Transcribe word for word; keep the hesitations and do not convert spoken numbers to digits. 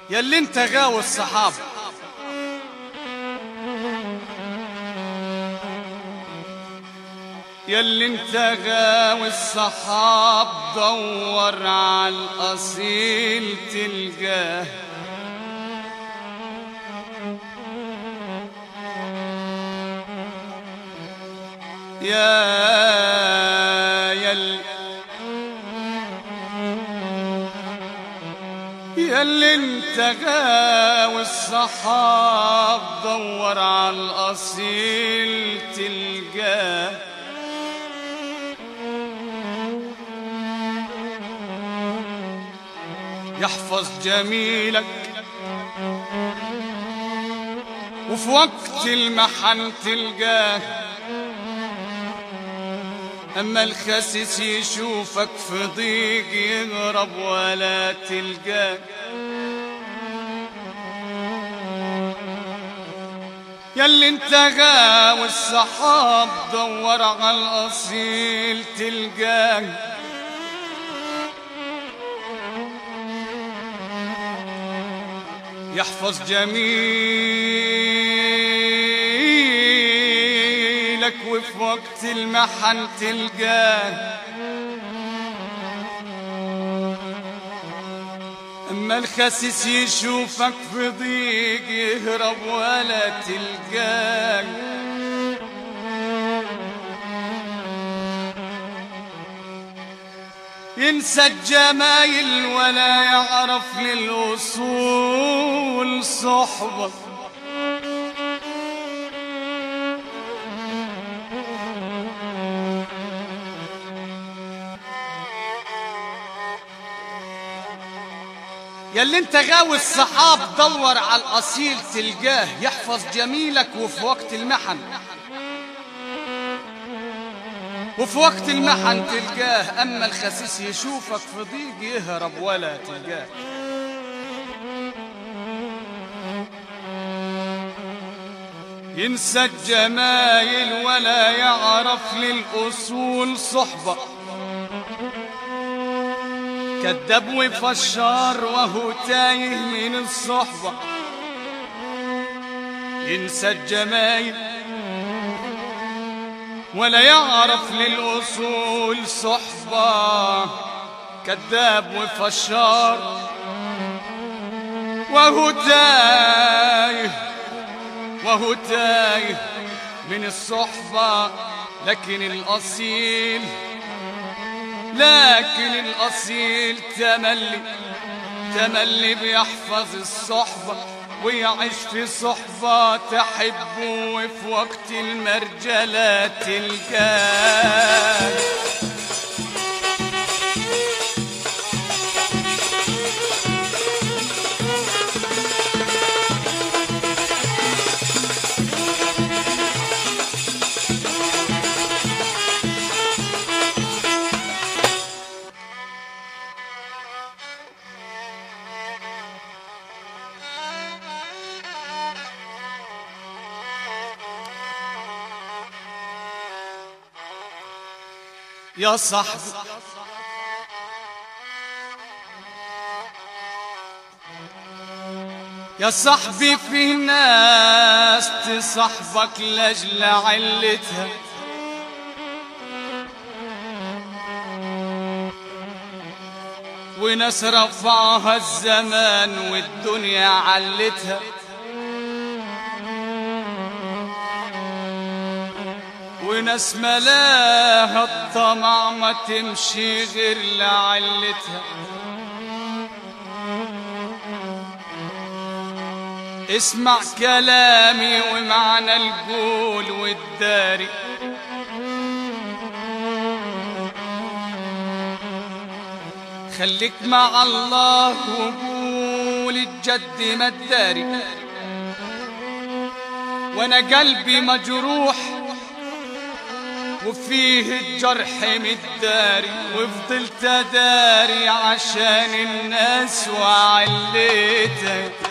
ياللي انت غاوي الصحاب ياللي انت غاوي الصحاب دور على الأصيل تلقاه. يا ياللي ياللي انت غاوي الصحاب دور على الأصيل تلقاه. يحفظ جميلك وفي وقت المحن تلقاه، أما الخسيس يشوفك في ضيق يهرب ولا تلقاه. ياللي انت غاوي الصحاب دور على الأصيل تلقاه. يحفظ جميلك وفي وقت المحن تلقاه، أما الخسيس يشوفك في ضيق يهرب ولا تلقاه. ينسى الجمايل ولا يعرف للوصول صحبة. ياللي انت غاوي الصحاب دور على الأصيل تلقاه. يحفظ جميلك وفي وقت المحن وفي وقت المحن تلقاه، أما الخسيس يشوفك في ضيق يهرب ولا تلقاه. ينسى الجمايل ولا يعرف للأصول صحبة، كذاب وفشار وهو تايه من الصحبة. ينسى الجمايل ولا يعرف للأصول صحبة، كذاب وفشار وهو تايه وهو تايه من الصحبة. لكن الأصيل لكن الأصيل تملي تملي بيحفظ الصحبة ويعيش في صحبة تحبه وفي وقت المرجلة تلقاه. يا صاحبي يا صاحبي في ناس تصاحبك لاجل علتها، وناس رفعها الزمان والدنيا علتها، وناس ملاها الطمع ما تمشي غير لعلتها. اسمع كلامي ومعنى القول والداري، خليك مع الله وقول الجد ما تداري. وانا قلبي مجروح وفيه الجرح متداري، وفضلت اداري عشان الناس وعليتك.